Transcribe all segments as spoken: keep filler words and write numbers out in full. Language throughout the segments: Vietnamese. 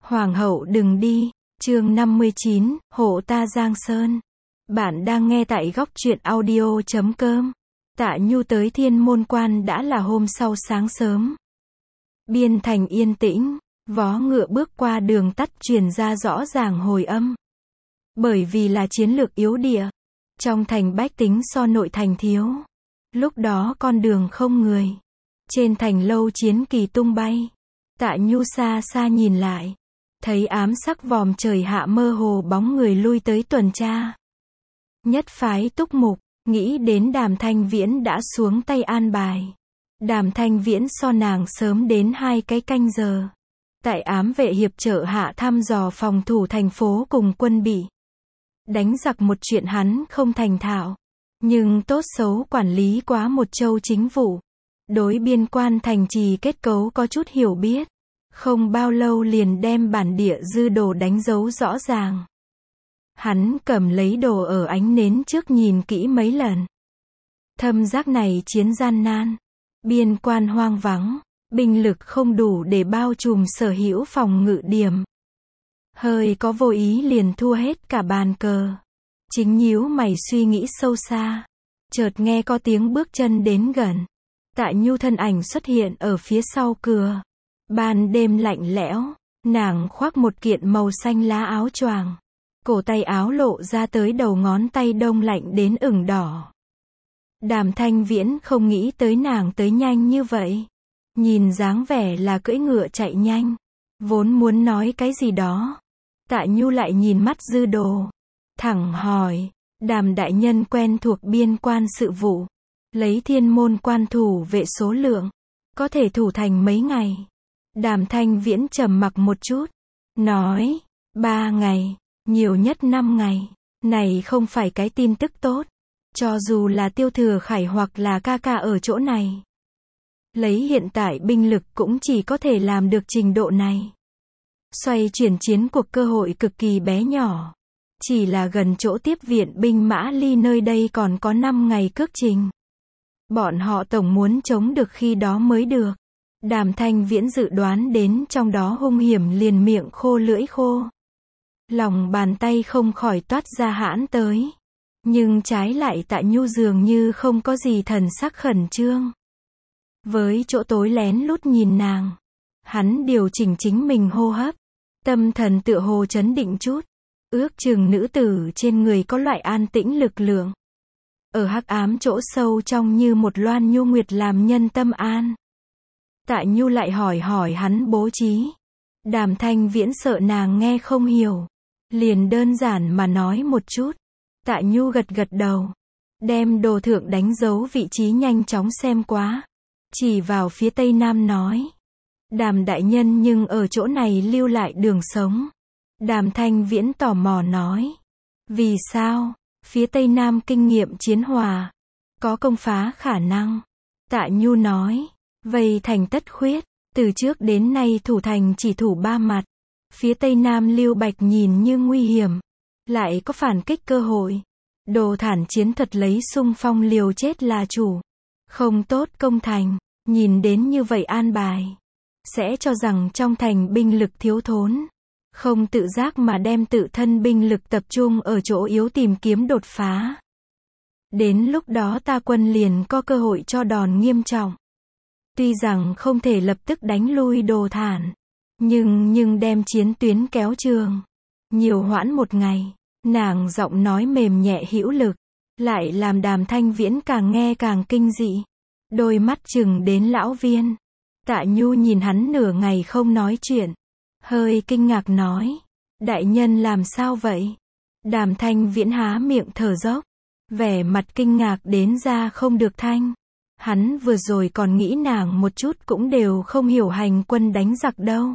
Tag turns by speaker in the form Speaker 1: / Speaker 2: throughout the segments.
Speaker 1: Hoàng hậu đừng đi, chương năm mươi chín, hộ ta Giang Sơn. Bạn đang nghe tại góc truyện audio chấm com. Tạ Nhu tới Thiên Môn Quan đã là hôm sau sáng sớm. Biên thành yên tĩnh, vó ngựa bước qua đường tắt truyền ra rõ ràng hồi âm. Bởi vì là chiến lược yếu địa, trong thành bách tính so nội thành thiếu. Lúc đó con đường không người. Trên thành lâu chiến kỳ tung bay. Tạ Nhu xa xa nhìn lại, thấy ám sắc vòm trời hạ mơ hồ bóng người lui tới tuần tra. Nhất phái túc mục, nghĩ đến Đàm Thanh Viễn đã xuống tay an bài. Đàm Thanh Viễn so nàng sớm đến hai cái canh giờ. Tại ám vệ hiệp trợ hạ thăm dò phòng thủ thành phố cùng quân bị. Đánh giặc một chuyện hắn không thành thạo, nhưng tốt xấu quản lý quá một châu chính vụ. Đối biên quan thành trì kết cấu có chút hiểu biết. Không bao lâu liền đem bản địa dư đồ đánh dấu rõ ràng. Hắn cầm lấy đồ ở ánh nến trước nhìn kỹ mấy lần. Thâm giác này chiến gian nan. Biên quan hoang vắng. Binh lực không đủ để bao trùm sở hữu phòng ngự điểm. Hơi có vô ý liền thua hết cả bàn cờ. Chính nhíu mày suy nghĩ sâu xa. Chợt nghe có tiếng bước chân đến gần. Tạ Nhu thân ảnh xuất hiện ở phía sau cửa. Ban đêm lạnh lẽo, nàng khoác một kiện màu xanh lá áo choàng. Cổ tay áo lộ ra tới đầu ngón tay đông lạnh đến ửng đỏ. Đàm Thanh Viễn không nghĩ tới nàng tới nhanh như vậy. Nhìn dáng vẻ là cưỡi ngựa chạy nhanh. Vốn muốn nói cái gì đó. Tạ Nhu lại nhìn mắt dư đồ. Thẳng hỏi, Đàm đại nhân quen thuộc biên quan sự vụ. Lấy Thiên Môn Quan thủ vệ số lượng. Có thể thủ thành mấy ngày. Đàm Thanh Viễn trầm mặc một chút. Nói, ba ngày, nhiều nhất năm ngày. Này không phải cái tin tức tốt. Cho dù là Tiêu Thừa Khải hoặc là ca ca ở chỗ này. Lấy hiện tại binh lực cũng chỉ có thể làm được trình độ này. Xoay chuyển chiến cuộc cơ hội cực kỳ bé nhỏ. Chỉ là gần chỗ tiếp viện binh mã ly nơi đây còn có năm ngày cước trình. Bọn họ tổng muốn chống được khi đó mới được. Đàm Thanh Viễn dự đoán đến trong đó hung hiểm liền miệng khô lưỡi khô. Lòng bàn tay không khỏi toát ra hãn tới. Nhưng trái lại Tạ Nhu dường như không có gì thần sắc khẩn trương. Với chỗ tối lén lút nhìn nàng. Hắn điều chỉnh chính mình hô hấp. Tâm thần tựa hồ chấn định chút. Ước chừng nữ tử trên người có loại an tĩnh lực lượng. Ở hắc ám chỗ sâu trong như một loan nhu nguyệt làm nhân tâm an. Tạ Nhu lại hỏi hỏi hắn bố trí. Đàm Thanh Viễn sợ nàng nghe không hiểu. Liền đơn giản mà nói một chút. Tạ Nhu gật gật đầu. Đem đồ thượng đánh dấu vị trí nhanh chóng xem quá. Chỉ vào phía tây nam nói. Đàm đại nhân nhưng ở chỗ này lưu lại đường sống. Đàm Thanh Viễn tò mò nói. Vì sao? Phía tây nam kinh nghiệm chiến hòa. Có công phá khả năng. Tạ Nhu nói. Vây thành tất khuyết. Từ trước đến nay thủ thành chỉ thủ ba mặt. Phía tây nam Lưu Bạch nhìn như nguy hiểm. Lại có phản kích cơ hội. Đồ thản chiến thuật lấy xung phong liều chết là chủ. Không tốt công thành. Nhìn đến như vậy an bài. Sẽ cho rằng trong thành binh lực thiếu thốn. Không tự giác mà đem tự thân binh lực tập trung ở chỗ yếu tìm kiếm đột phá. Đến lúc đó ta quân liền có cơ hội cho đòn nghiêm trọng. Tuy rằng không thể lập tức đánh lui đồ thản. Nhưng nhưng đem chiến tuyến kéo trường. Nhiều hoãn một ngày. Nàng giọng nói mềm nhẹ hữu lực. Lại làm Đàm Thanh Viễn càng nghe càng kinh dị. Đôi mắt chừng đến lão viên. Tạ Nhu nhìn hắn nửa ngày không nói chuyện. Hơi kinh ngạc nói. Đại nhân làm sao vậy? Đàm Thanh Viễn há miệng thở dốc. Vẻ mặt kinh ngạc đến ra không được thanh. Hắn vừa rồi còn nghĩ nàng một chút cũng đều không hiểu hành quân đánh giặc đâu.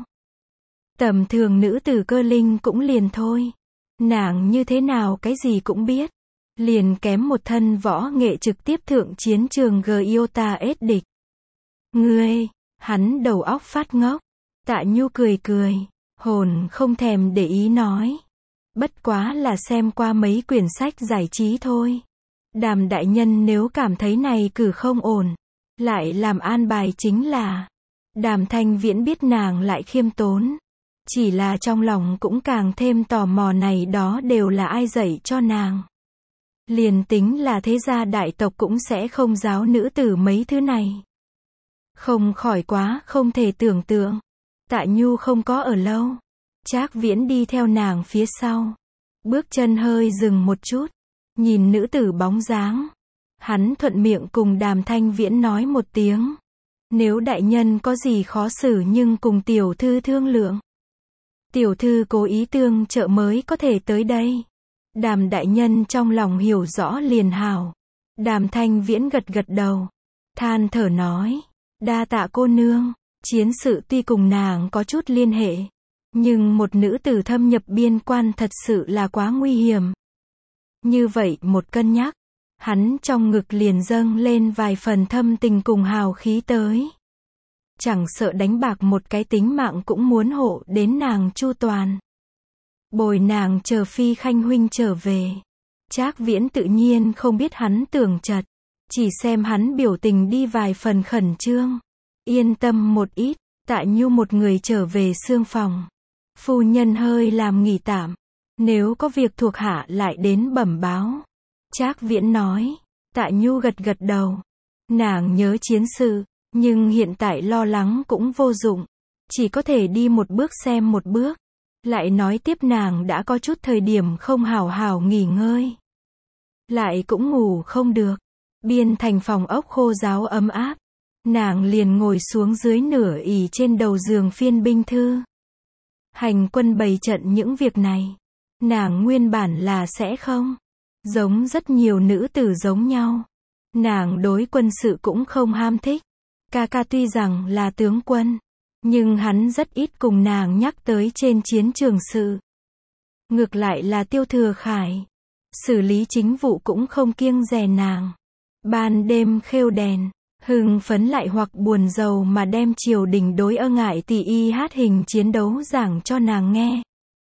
Speaker 1: Tầm thường nữ tử cơ linh cũng liền thôi. Nàng như thế nào cái gì cũng biết. Liền kém một thân võ nghệ trực tiếp thượng chiến trường Giota ết địch. Ngươi, hắn đầu óc phát ngốc. Tạ Nhu cười cười, hồn không thèm để ý nói. Bất quá là xem qua mấy quyển sách giải trí thôi. Đàm đại nhân nếu cảm thấy này cử không ổn, lại làm an bài chính là. Đàm Thanh Viễn biết nàng lại khiêm tốn. Chỉ là trong lòng cũng càng thêm tò mò này đó đều là ai dạy cho nàng. Liền tính là thế gia đại tộc cũng sẽ không giáo nữ tử mấy thứ này. Không khỏi quá không thể tưởng tượng. Tạ Nhu không có ở lâu. Trác Viễn đi theo nàng phía sau. Bước chân hơi dừng một chút. Nhìn nữ tử bóng dáng. Hắn thuận miệng cùng Đàm Thanh Viễn nói một tiếng. Nếu đại nhân có gì khó xử nhưng cùng tiểu thư thương lượng. Tiểu thư cố ý tương trợ mới có thể tới đây. Đàm đại nhân trong lòng hiểu rõ liền hảo. Đàm Thanh Viễn gật gật đầu. Than thở nói. Đa tạ cô nương. Chiến sự tuy cùng nàng có chút liên hệ. Nhưng một nữ tử thâm nhập biên quan thật sự là quá nguy hiểm. Như vậy một cân nhắc. Hắn trong ngực liền dâng lên vài phần thâm tình cùng hào khí tới. Chẳng sợ đánh bạc một cái tính mạng cũng muốn hộ đến nàng chu toàn. Bồi nàng chờ Phi Khanh huynh trở về. Trác Viễn tự nhiên không biết hắn tưởng chật. Chỉ xem hắn biểu tình đi vài phần khẩn trương. Yên tâm một ít, Tạ Nhu một người trở về xương phòng. Phu nhân hơi làm nghỉ tạm. Nếu có việc thuộc hạ lại đến bẩm báo. Trác Viễn nói. Tạ Nhu gật gật đầu. Nàng nhớ chiến sự, nhưng hiện tại lo lắng cũng vô dụng. Chỉ có thể đi một bước xem một bước. Lại nói tiếp nàng đã có chút thời điểm không hào hào nghỉ ngơi. Lại cũng ngủ không được. Biên thành phòng ốc khô ráo ấm áp. Nàng liền ngồi xuống dưới nửa ỷ trên đầu giường phiên binh thư. Hành quân bày trận những việc này. Nàng nguyên bản là sẽ không. Giống rất nhiều nữ tử giống nhau. Nàng đối quân sự cũng không ham thích. Ca ca tuy rằng là tướng quân. Nhưng hắn rất ít cùng nàng nhắc tới trên chiến trường sự. Ngược lại là Tiêu Thừa Khải. Xử lý chính vụ cũng không kiêng dè nàng. Ban đêm khêu đèn. Hưng phấn lại hoặc buồn rầu mà đem triều đình đối ơ ngại tỷ y hát hình chiến đấu giảng cho nàng nghe.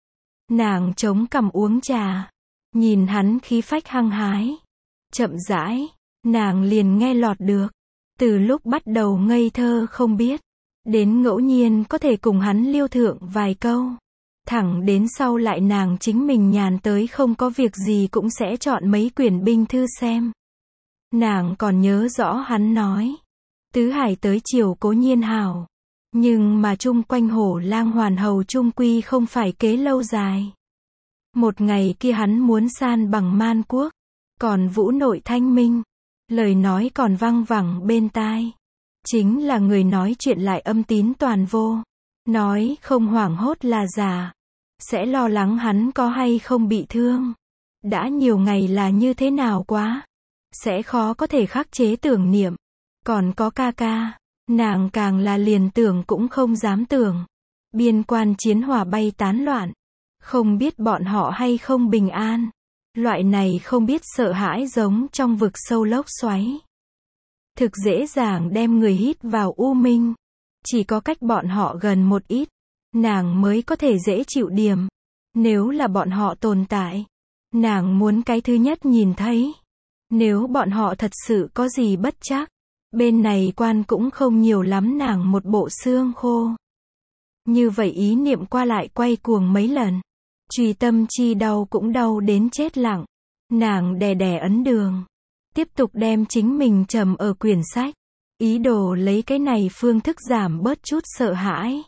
Speaker 1: Nàng chống cằm uống trà. Nhìn hắn khí phách hăng hái. Chậm rãi. Nàng liền nghe lọt được. Từ lúc bắt đầu ngây thơ không biết. Đến ngẫu nhiên có thể cùng hắn liêu thượng vài câu. Thẳng đến sau lại nàng chính mình nhàn tới không có việc gì cũng sẽ chọn mấy quyển binh thư xem. Nàng còn nhớ rõ hắn nói. Tứ hải tới chiều cố nhiên hảo. Nhưng mà chung quanh Hổ Lang hoàn hầu chung quy không phải kế lâu dài. Một ngày kia hắn muốn san bằng Man Quốc. Còn Vũ nội thanh minh. Lời nói còn văng vẳng bên tai. Chính là người nói chuyện lại âm tín toàn vô. Nói không hoảng hốt là giả. Sẽ lo lắng hắn có hay không bị thương. Đã nhiều ngày là như thế nào quá. Sẽ khó có thể khắc chế tưởng niệm. Còn có ca ca. Nàng càng là liền tưởng cũng không dám tưởng. Biên quan chiến hỏa bay tán loạn. Không biết bọn họ hay không bình an. Loại này không biết sợ hãi giống trong vực sâu lốc xoáy. Thực dễ dàng đem người hít vào u minh. Chỉ có cách bọn họ gần một ít. Nàng mới có thể dễ chịu điểm. Nếu là bọn họ tồn tại. Nàng muốn cái thứ nhất nhìn thấy. Nếu bọn họ thật sự có gì bất trắc. Bên này quan cũng không nhiều lắm nàng một bộ xương khô. Như vậy ý niệm qua lại quay cuồng mấy lần. Trùy tâm chi đau cũng đau đến chết lặng. Nàng đè đè ấn đường. Tiếp tục đem chính mình trầm ở quyển sách. Ý đồ lấy cái này phương thức giảm bớt chút sợ hãi.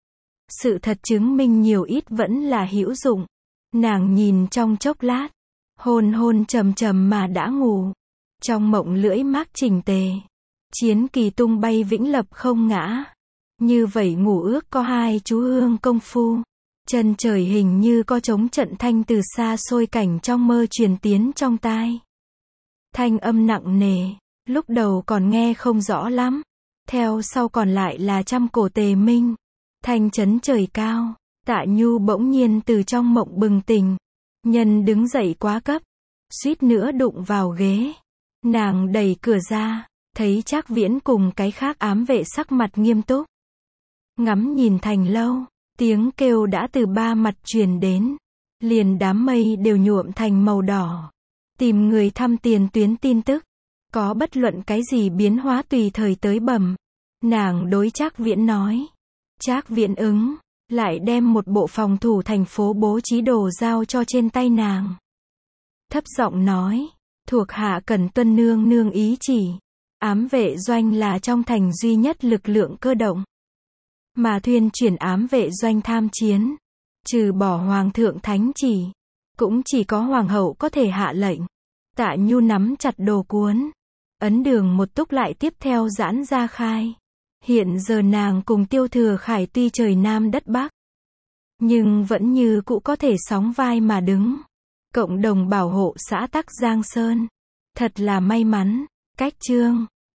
Speaker 1: Sự thật chứng minh nhiều ít vẫn là hữu dụng. Nàng nhìn trong chốc lát. Hôn hôn trầm trầm mà đã ngủ. Trong mộng lưỡi mát chỉnh tề. Chiến kỳ tung bay vĩnh lập không ngã. Như vậy ngủ ước có hai chú hương công phu. Chân trời hình như có trống trận thanh từ xa xôi cảnh trong mơ truyền tiến trong tai. Thanh âm nặng nề. Lúc đầu còn nghe không rõ lắm. Theo sau còn lại là trăm cổ tề minh. Thanh chấn trời cao. Tạ Nhu bỗng nhiên từ trong mộng bừng tỉnh. Nhân đứng dậy quá cấp. Suýt nữa đụng vào ghế. Nàng đẩy cửa ra. Thấy Trác Viễn cùng cái khác ám vệ sắc mặt nghiêm túc. Ngắm nhìn thành lâu. Tiếng kêu đã từ ba mặt truyền đến. Liền đám mây đều nhuộm thành màu đỏ. Tìm người thăm tiền tuyến tin tức. Có bất luận cái gì biến hóa tùy thời tới bẩm. Nàng đối Trác Viễn nói. Trác Viễn ứng. lại đem một bộ phòng thủ thành phố bố trí đồ giao cho trên tay nàng. Thấp giọng nói, thuộc hạ cần tuân nương nương ý chỉ. Ám vệ doanh là trong thành duy nhất lực lượng cơ động. Mà thuyên chuyển ám vệ doanh tham chiến. Trừ bỏ hoàng thượng thánh chỉ. Cũng chỉ có hoàng hậu có thể hạ lệnh. Tạ Nhu nắm chặt đồ cuốn. Ấn đường một túc lại tiếp theo giãn ra khai. Hiện giờ nàng cùng Tiêu Thừa Khải tuy trời Nam đất Bắc. Nhưng vẫn như cũ có thể sóng vai mà đứng. Cộng đồng bảo hộ xã tắc Giang Sơn. Thật là may mắn. Cách chương.